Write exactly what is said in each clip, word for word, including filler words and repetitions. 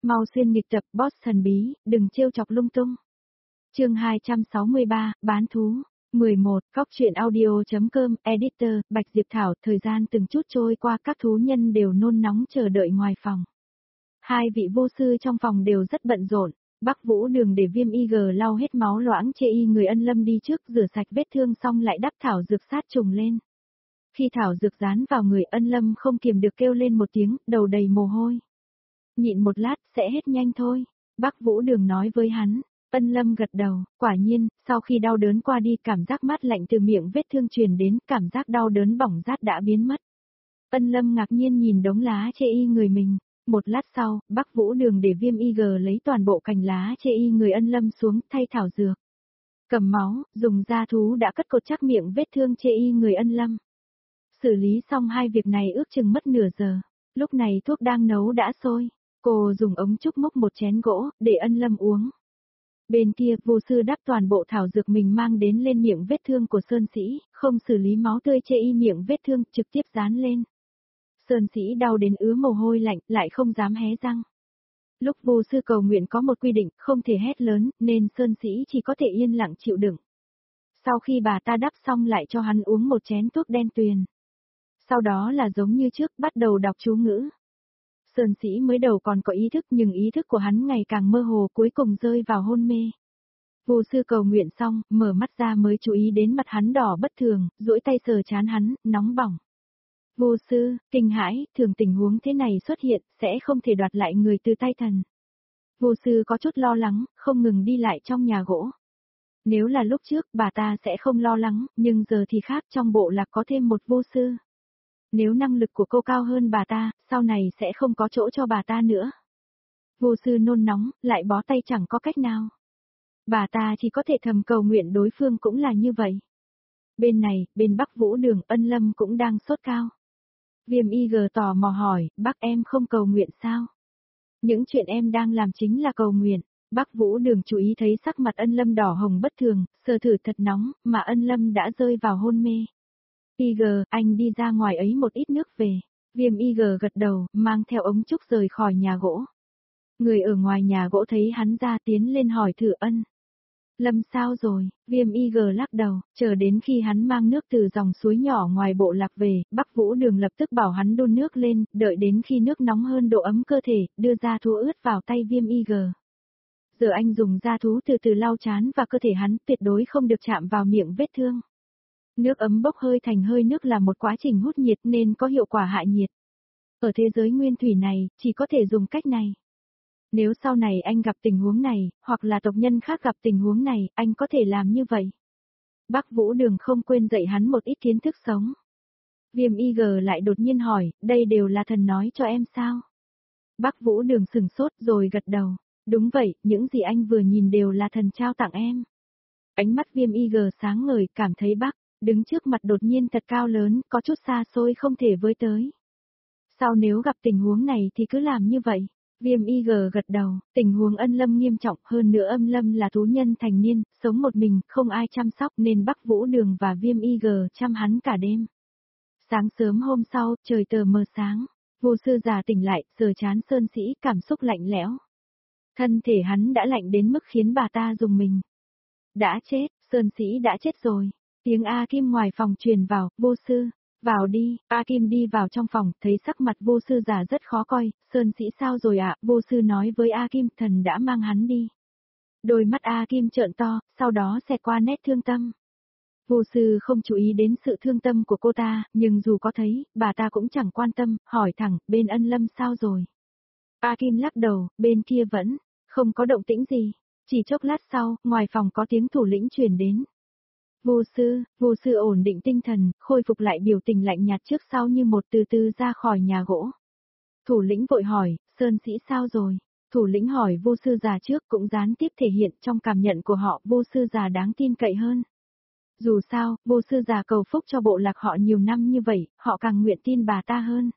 Mau xuyên nghịch tập boss thần bí, đừng trêu chọc lung tung. Chương hai trăm sáu mươi ba, bán thú. mười một, Cóc truyện audio.com, editor, Bạch Diệp Thảo, thời gian từng chút trôi qua các thú nhân đều nôn nóng chờ đợi ngoài phòng. Hai vị vô sư trong phòng đều rất bận rộn, Bắc Vũ Đường để Viêm Y G lau hết máu loãng chê y người Ân Lâm đi trước rửa sạch vết thương xong lại đắp thảo dược sát trùng lên. Khi thảo dược dán vào người Ân Lâm không kiềm được kêu lên một tiếng, đầu đầy mồ hôi. Nhịn một lát sẽ hết nhanh thôi, Bắc Vũ Đường nói với hắn. Ân Lâm gật đầu, quả nhiên, sau khi đau đớn qua đi cảm giác mát lạnh từ miệng vết thương truyền đến, cảm giác đau đớn bỏng rát đã biến mất. Ân Lâm ngạc nhiên nhìn đống lá chê y người mình, một lát sau, Bắc Vũ Đường để Viêm Y G lấy toàn bộ cành lá chê y người Ân Lâm xuống thay thảo dược. Cầm máu, dùng da thú đã cất cột chắc miệng vết thương chê y người Ân Lâm. Xử lý xong hai việc này ước chừng mất nửa giờ, lúc này thuốc đang nấu đã sôi, cô dùng ống trúc múc một chén gỗ, để Ân Lâm uống. Bên kia, vô sư đắp toàn bộ thảo dược mình mang đến lên miệng vết thương của Sơn Sĩ, không xử lý máu tươi chê y miệng vết thương, trực tiếp dán lên. Sơn Sĩ đau đến ứa mồ hôi lạnh, lại không dám hé răng. Lúc vô sư cầu nguyện có một quy định, không thể hét lớn, nên Sơn Sĩ chỉ có thể yên lặng chịu đựng. Sau khi bà ta đắp xong lại cho hắn uống một chén thuốc đen tuyền. Sau đó là giống như trước, bắt đầu đọc chú ngữ. Sơn Sĩ mới đầu còn có ý thức nhưng ý thức của hắn ngày càng mơ hồ cuối cùng rơi vào hôn mê. Vô sư cầu nguyện xong, mở mắt ra mới chú ý đến mặt hắn đỏ bất thường, duỗi tay sờ trán hắn, nóng bỏng. Vô sư, kinh hãi, thường tình huống thế này xuất hiện, sẽ không thể đoạt lại người từ tay thần. Vô sư có chút lo lắng, không ngừng đi lại trong nhà gỗ. Nếu là lúc trước, bà ta sẽ không lo lắng, nhưng giờ thì khác, trong bộ lạc có thêm một vô sư. Nếu năng lực của cô cao hơn bà ta, sau này sẽ không có chỗ cho bà ta nữa. Vô sư nôn nóng, lại bó tay chẳng có cách nào. Bà ta chỉ có thể thầm cầu nguyện đối phương cũng là như vậy. Bên này, bên Bắc Vũ Đường, Ân Lâm cũng đang sốt cao. Viêm Y G tò mò hỏi, bác em không cầu nguyện sao? Những chuyện em đang làm chính là cầu nguyện. Bắc Vũ Đường chú ý thấy sắc mặt Ân Lâm đỏ hồng bất thường, sờ thử thật nóng, mà Ân Lâm đã rơi vào hôn mê. Y G, anh đi ra ngoài ấy một ít nước về. Viêm Y G gật đầu, mang theo ống trúc rời khỏi nhà gỗ. Người ở ngoài nhà gỗ thấy hắn ra tiến lên hỏi thử Ân Lâm sao rồi, Viêm Y G lắc đầu, chờ đến khi hắn mang nước từ dòng suối nhỏ ngoài bộ lạc về, Bắc Vũ Đường lập tức bảo hắn đun nước lên, đợi đến khi nước nóng hơn độ ấm cơ thể, đưa da thú ướt vào tay Viêm Y G. Giờ anh dùng da thú từ từ lau chán và cơ thể hắn, tuyệt đối không được chạm vào miệng vết thương. Nước ấm bốc hơi thành hơi nước là một quá trình hút nhiệt nên có hiệu quả hạ nhiệt. Ở thế giới nguyên thủy này, chỉ có thể dùng cách này. Nếu sau này anh gặp tình huống này, hoặc là tộc nhân khác gặp tình huống này, anh có thể làm như vậy. Bắc Vũ Đường không quên dạy hắn một ít kiến thức sống. Viêm Y G lại đột nhiên hỏi, đây đều là thần nói cho em sao? Bắc Vũ Đường sừng sốt rồi gật đầu. Đúng vậy, những gì anh vừa nhìn đều là thần trao tặng em. Ánh mắt Viêm Y G sáng ngời, cảm thấy Bắc đứng trước mặt đột nhiên thật cao lớn, có chút xa xôi không thể với tới. Sao nếu gặp tình huống này thì cứ làm như vậy? Viêm Y G gật đầu, tình huống Ân Lâm nghiêm trọng, hơn nữa Ân Lâm là thú nhân thành niên, sống một mình, không ai chăm sóc nên Bắc Vũ Đường và Viêm Y G chăm hắn cả đêm. Sáng sớm hôm sau, trời tờ mờ sáng, vô sư già tỉnh lại, sờ trán Sơn Sĩ, cảm xúc lạnh lẽo. Thân thể hắn đã lạnh đến mức khiến bà ta rùng mình. Đã chết, Sơn Sĩ đã chết rồi. Tiếng A Kim ngoài phòng truyền vào, vô sư, vào đi, A Kim đi vào trong phòng, thấy sắc mặt vô sư già rất khó coi, Sơn Sĩ sao rồi ạ, vô sư nói với A Kim, thần đã mang hắn đi. Đôi mắt A Kim trợn to, sau đó xẹt qua nét thương tâm. Vô sư không chú ý đến sự thương tâm của cô ta, nhưng dù có thấy, bà ta cũng chẳng quan tâm, hỏi thẳng, bên Ân Lâm sao rồi. A Kim lắc đầu, bên kia vẫn, không có động tĩnh gì, chỉ chốc lát sau, ngoài phòng có tiếng thủ lĩnh truyền đến. Vô sư, vô sư ổn định tinh thần, khôi phục lại biểu tình lạnh nhạt trước sau như một từ từ ra khỏi nhà gỗ. Thủ lĩnh vội hỏi, Sơn Sĩ sao rồi? Thủ lĩnh hỏi vô sư già trước cũng gián tiếp thể hiện trong cảm nhận của họ vô sư già đáng tin cậy hơn. Dù sao, vô sư già cầu phúc cho bộ lạc họ nhiều năm như vậy, họ càng nguyện tin bà ta hơn.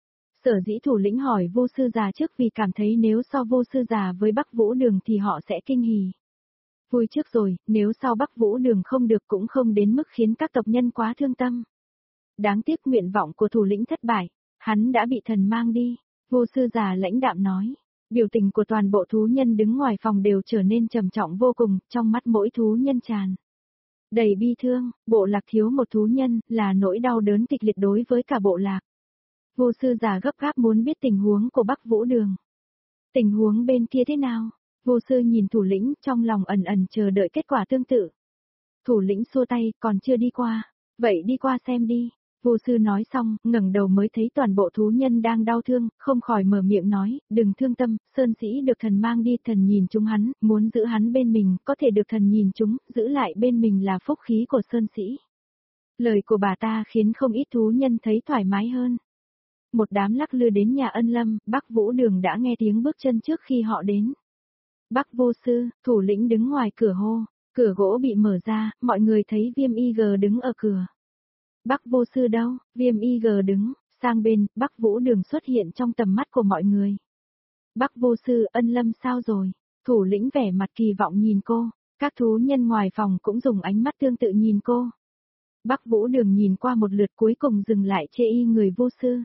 Sở dĩ thủ lĩnh hỏi vô sư già trước vì cảm thấy nếu so vô sư già với Bắc Vũ Đường thì họ sẽ kinh hỉ. Vui trước rồi, nếu sau Bắc Vũ Đường không được cũng không đến mức khiến các tộc nhân quá thương tâm. Đáng tiếc nguyện vọng của thủ lĩnh thất bại, hắn đã bị thần mang đi, vô sư già lãnh đạm nói. Biểu tình của toàn bộ thú nhân đứng ngoài phòng đều trở nên trầm trọng vô cùng, trong mắt mỗi thú nhân tràn đầy bi thương, bộ lạc thiếu một thú nhân, là nỗi đau đớn kịch liệt đối với cả bộ lạc. Vô sư già gấp gáp muốn biết tình huống của Bắc Vũ Đường. Tình huống bên kia thế nào? Vô sư nhìn thủ lĩnh, trong lòng ẩn ẩn chờ đợi kết quả tương tự. Thủ lĩnh xua tay, còn chưa đi qua. Vậy đi qua xem đi. Vô sư nói xong, ngẩng đầu mới thấy toàn bộ thú nhân đang đau thương, không khỏi mở miệng nói, đừng thương tâm, Sơn Sĩ được thần mang đi, thần nhìn chúng hắn, muốn giữ hắn bên mình, có thể được thần nhìn chúng, giữ lại bên mình là phúc khí của Sơn Sĩ. Lời của bà ta khiến không ít thú nhân thấy thoải mái hơn. Một đám lắc lư đến nhà Ân Lâm, Bắc Vũ Đường đã nghe tiếng bước chân trước khi họ đến. Bắc vô sư, thủ lĩnh đứng ngoài cửa hô, cửa gỗ bị mở ra, mọi người thấy Viêm Y G đứng ở cửa. Bắc vô sư đâu? Viêm Y G đứng, sang bên, Bắc Vũ Đường xuất hiện trong tầm mắt của mọi người. Bắc vô sư, Ân Lâm sao rồi? Thủ lĩnh vẻ mặt kỳ vọng nhìn cô, các thú nhân ngoài phòng cũng dùng ánh mắt tương tự nhìn cô. Bắc Vũ Đường nhìn qua một lượt cuối cùng dừng lại chê y người vô sư.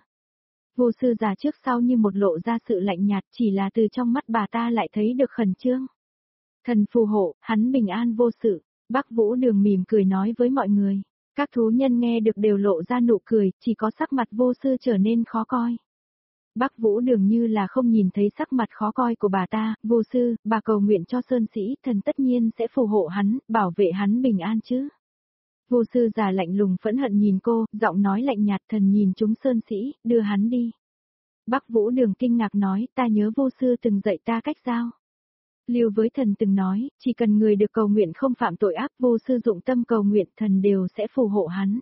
Vô sư già trước sau như một lộ ra sự lạnh nhạt, chỉ là từ trong mắt bà ta lại thấy được khẩn trương. Thần phù hộ, hắn bình an vô sự. Bắc Vũ Đường mỉm cười nói với mọi người. Các thú nhân nghe được đều lộ ra nụ cười, chỉ có sắc mặt vô sư trở nên khó coi. Bắc Vũ Đường như là không nhìn thấy sắc mặt khó coi của bà ta, vô sư, bà cầu nguyện cho Sơn Sĩ, thần tất nhiên sẽ phù hộ hắn, bảo vệ hắn bình an chứ. Vô sư già lạnh lùng phẫn hận nhìn cô, giọng nói lạnh nhạt, thần nhìn chúng Sơn Sĩ, đưa hắn đi. Bắc Vũ Đường kinh ngạc nói, ta nhớ vô sư từng dạy ta cách giao. Lưu với thần từng nói, chỉ cần người được cầu nguyện không phạm tội ác, vô sư dụng tâm cầu nguyện, thần đều sẽ phù hộ hắn.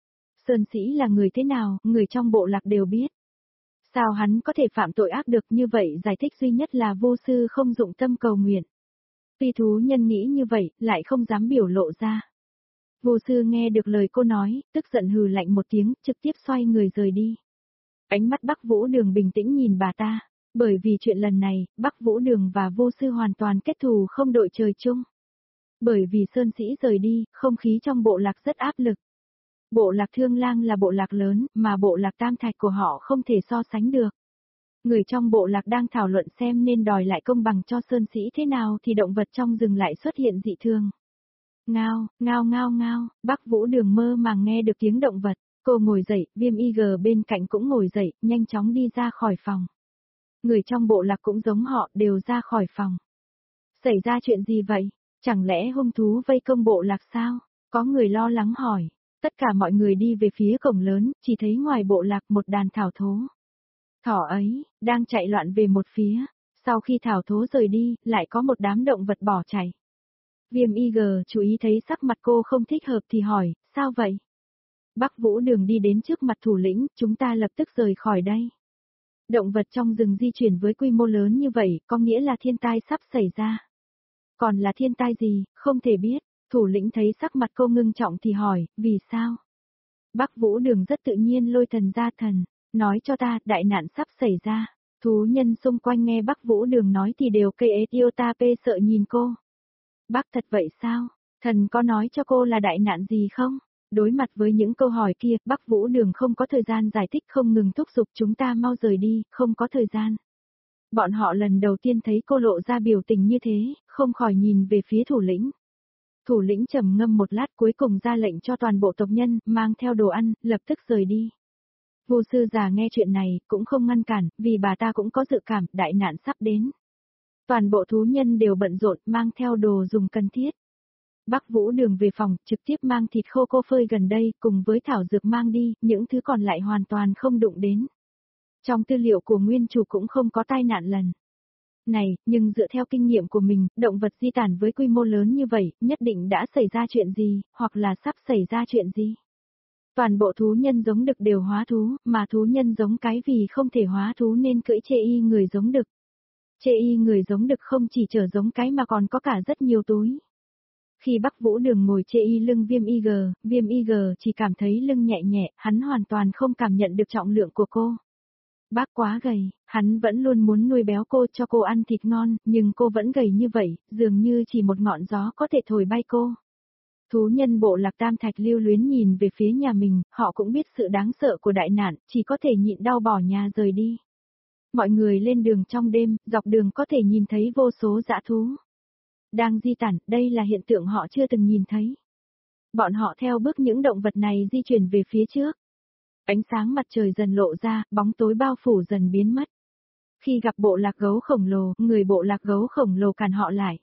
Sơn Sĩ là người thế nào, người trong bộ lạc đều biết. Sao hắn có thể phạm tội ác được, như vậy giải thích duy nhất là vô sư không dụng tâm cầu nguyện. Tuy thú nhân nghĩ như vậy, lại không dám biểu lộ ra. Vô sư nghe được lời cô nói, tức giận hừ lạnh một tiếng, trực tiếp xoay người rời đi. Ánh mắt Bắc Vũ Đường bình tĩnh nhìn bà ta, bởi vì chuyện lần này, Bắc Vũ Đường và vô sư hoàn toàn kết thù không đội trời chung. Bởi vì Sơn Sĩ rời đi, không khí trong bộ lạc rất áp lực. Bộ lạc Thương Lang là bộ lạc lớn, mà bộ lạc Tam Thạch của họ không thể so sánh được. Người trong bộ lạc đang thảo luận xem nên đòi lại công bằng cho Sơn Sĩ thế nào thì động vật trong rừng lại xuất hiện dị thường. Ngao, ngao ngao ngao, Bắc Vũ Đường mơ màng nghe được tiếng động vật, cô ngồi dậy, Viêm Y G bên cạnh cũng ngồi dậy, nhanh chóng đi ra khỏi phòng. Người trong bộ lạc cũng giống họ, đều ra khỏi phòng. Xảy ra chuyện gì vậy? Chẳng lẽ hung thú vây công bộ lạc sao? Có người lo lắng hỏi. Tất cả mọi người đi về phía cổng lớn, chỉ thấy ngoài bộ lạc một đàn thảo thố. Thỏ ấy, đang chạy loạn về một phía. Sau khi thảo thố rời đi, lại có một đám động vật bỏ chạy. Viêm Y G chú ý thấy sắc mặt cô không thích hợp thì hỏi, sao vậy? Bắc Vũ Đường đi đến trước mặt thủ lĩnh, chúng ta lập tức rời khỏi đây. Động vật trong rừng di chuyển với quy mô lớn như vậy, có nghĩa là thiên tai sắp xảy ra. Còn là thiên tai gì, không thể biết. Thủ lĩnh thấy sắc mặt cô ngưng trọng thì hỏi, vì sao? Bắc Vũ Đường rất tự nhiên lôi thần ra thần, nói cho ta, đại nạn sắp xảy ra. Thú nhân xung quanh nghe Bắc Vũ Đường nói thì đều kê ế tiêu ta pê sợ nhìn cô. Bác thật vậy sao? Thần có nói cho cô là đại nạn gì không? Đối mặt với những câu hỏi kia, Bắc Vũ Đường không có thời gian giải thích, không ngừng thúc giục chúng ta mau rời đi, không có thời gian. Bọn họ lần đầu tiên thấy cô lộ ra biểu tình như thế, không khỏi nhìn về phía thủ lĩnh. Thủ lĩnh trầm ngâm một lát cuối cùng ra lệnh cho toàn bộ tộc nhân, mang theo đồ ăn, lập tức rời đi. Vô sư già nghe chuyện này, cũng không ngăn cản, vì bà ta cũng có dự cảm, đại nạn sắp đến. Toàn bộ thú nhân đều bận rộn, mang theo đồ dùng cần thiết. Bắc Vũ Đường về phòng, trực tiếp mang thịt khô cô phơi gần đây, cùng với thảo dược mang đi, những thứ còn lại hoàn toàn không đụng đến. Trong tư liệu của nguyên chủ cũng không có tai nạn lần này, nhưng dựa theo kinh nghiệm của mình, động vật di tản với quy mô lớn như vậy, nhất định đã xảy ra chuyện gì, hoặc là sắp xảy ra chuyện gì. Toàn bộ thú nhân giống đực đều hóa thú, mà thú nhân giống cái vì không thể hóa thú nên cưỡi chê y người giống đực. Chê y người giống đực không chỉ chở giống cái mà còn có cả rất nhiều túi. Khi Bắc Vũ Đường ngồi chê y lưng Viêm Y G, Viêm Y G chỉ cảm thấy lưng nhẹ nhẹ, hắn hoàn toàn không cảm nhận được trọng lượng của cô. Bác quá gầy, hắn vẫn luôn muốn nuôi béo cô cho cô ăn thịt ngon, nhưng cô vẫn gầy như vậy, dường như chỉ một ngọn gió có thể thổi bay cô. Thú nhân bộ lạc Tam Thạch lưu luyến nhìn về phía nhà mình, họ cũng biết sự đáng sợ của đại nạn, chỉ có thể nhịn đau bỏ nhà rời đi. Mọi người lên đường trong đêm, dọc đường có thể nhìn thấy vô số dã thú. Đang di tản, đây là hiện tượng họ chưa từng nhìn thấy. Bọn họ theo bước những động vật này di chuyển về phía trước. Ánh sáng mặt trời dần lộ ra, bóng tối bao phủ dần biến mất. Khi gặp bộ lạc gấu khổng lồ, người bộ lạc gấu khổng lồ cản họ lại.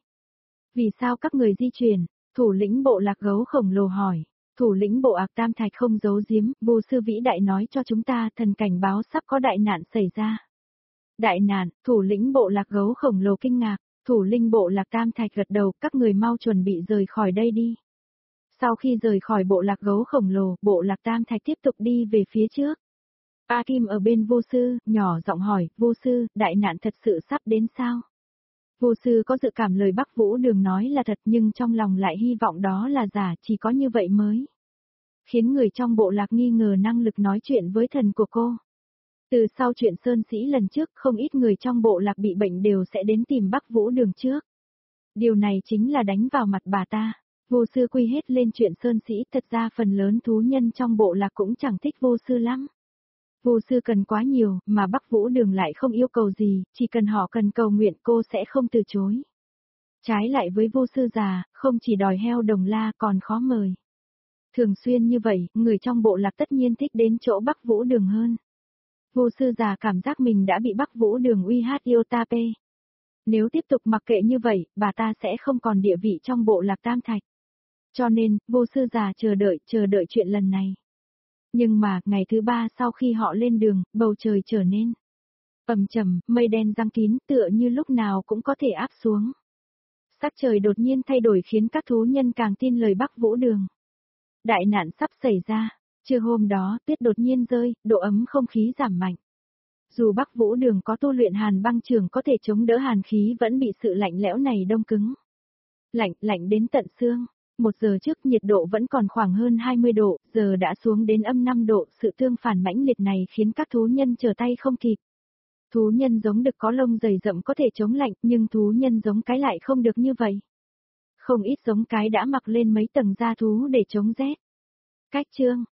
Vì sao các người di chuyển? Thủ lĩnh bộ lạc gấu khổng lồ hỏi. Thủ lĩnh bộ lạc Tam Thạch không giấu giếm, vô sư vĩ đại nói cho chúng ta thần cảnh báo sắp có đại nạn xảy ra. Đại nạn, thủ lĩnh bộ lạc gấu khổng lồ kinh ngạc, thủ lĩnh bộ lạc Tam Thạch gật đầu, các người mau chuẩn bị rời khỏi đây đi. Sau khi rời khỏi bộ lạc gấu khổng lồ, bộ lạc Tam Thạch tiếp tục đi về phía trước. A Kim ở bên vô sư, nhỏ giọng hỏi, vô sư, đại nạn thật sự sắp đến sao? Vô sư có dự cảm lời Bắc Vũ Đường nói là thật nhưng trong lòng lại hy vọng đó là giả, chỉ có như vậy mới khiến người trong bộ lạc nghi ngờ năng lực nói chuyện với thần của cô. Từ sau chuyện Sơn Sĩ lần trước, không ít người trong bộ lạc bị bệnh đều sẽ đến tìm Bắc Vũ Đường trước. Điều này chính là đánh vào mặt bà ta. Vô sư quy hết lên chuyện Sơn Sĩ, thật ra phần lớn thú nhân trong bộ lạc cũng chẳng thích vô sư lắm. Vô sư cần quá nhiều, mà Bắc Vũ Đường lại không yêu cầu gì, chỉ cần họ cần cầu nguyện cô sẽ không từ chối. Trái lại với vô sư già, không chỉ đòi heo đồng la còn khó mời. Thường xuyên như vậy, người trong bộ lạc tất nhiên thích đến chỗ Bắc Vũ Đường hơn. Vô sư già cảm giác mình đã bị Bắc Vũ Đường uy hát yêu ta pê. Nếu tiếp tục mặc kệ như vậy, bà ta sẽ không còn địa vị trong bộ lạc Tam Thạch. Cho nên, vô sư già chờ đợi, chờ đợi chuyện lần này. Nhưng mà, ngày thứ ba sau khi họ lên đường, bầu trời trở nên ẩm trầm, mây đen giăng kín tựa như lúc nào cũng có thể áp xuống. Sắc trời đột nhiên thay đổi khiến các thú nhân càng tin lời Bắc Vũ Đường. Đại nạn sắp xảy ra, trưa hôm đó tuyết đột nhiên rơi, độ ấm không khí giảm mạnh. Dù Bắc Vũ Đường có tu luyện hàn băng trường có thể chống đỡ hàn khí vẫn bị sự lạnh lẽo này đông cứng. Lạnh, lạnh đến tận xương. Một giờ trước nhiệt độ vẫn còn khoảng hơn hai mươi độ, giờ đã xuống đến âm năm độ, sự tương phản mãnh liệt này khiến các thú nhân trở tay không kịp. Thú nhân giống đực có lông dày rậm có thể chống lạnh, nhưng thú nhân giống cái lại không được như vậy. Không ít giống cái đã mặc lên mấy tầng da thú để chống rét. Cách chương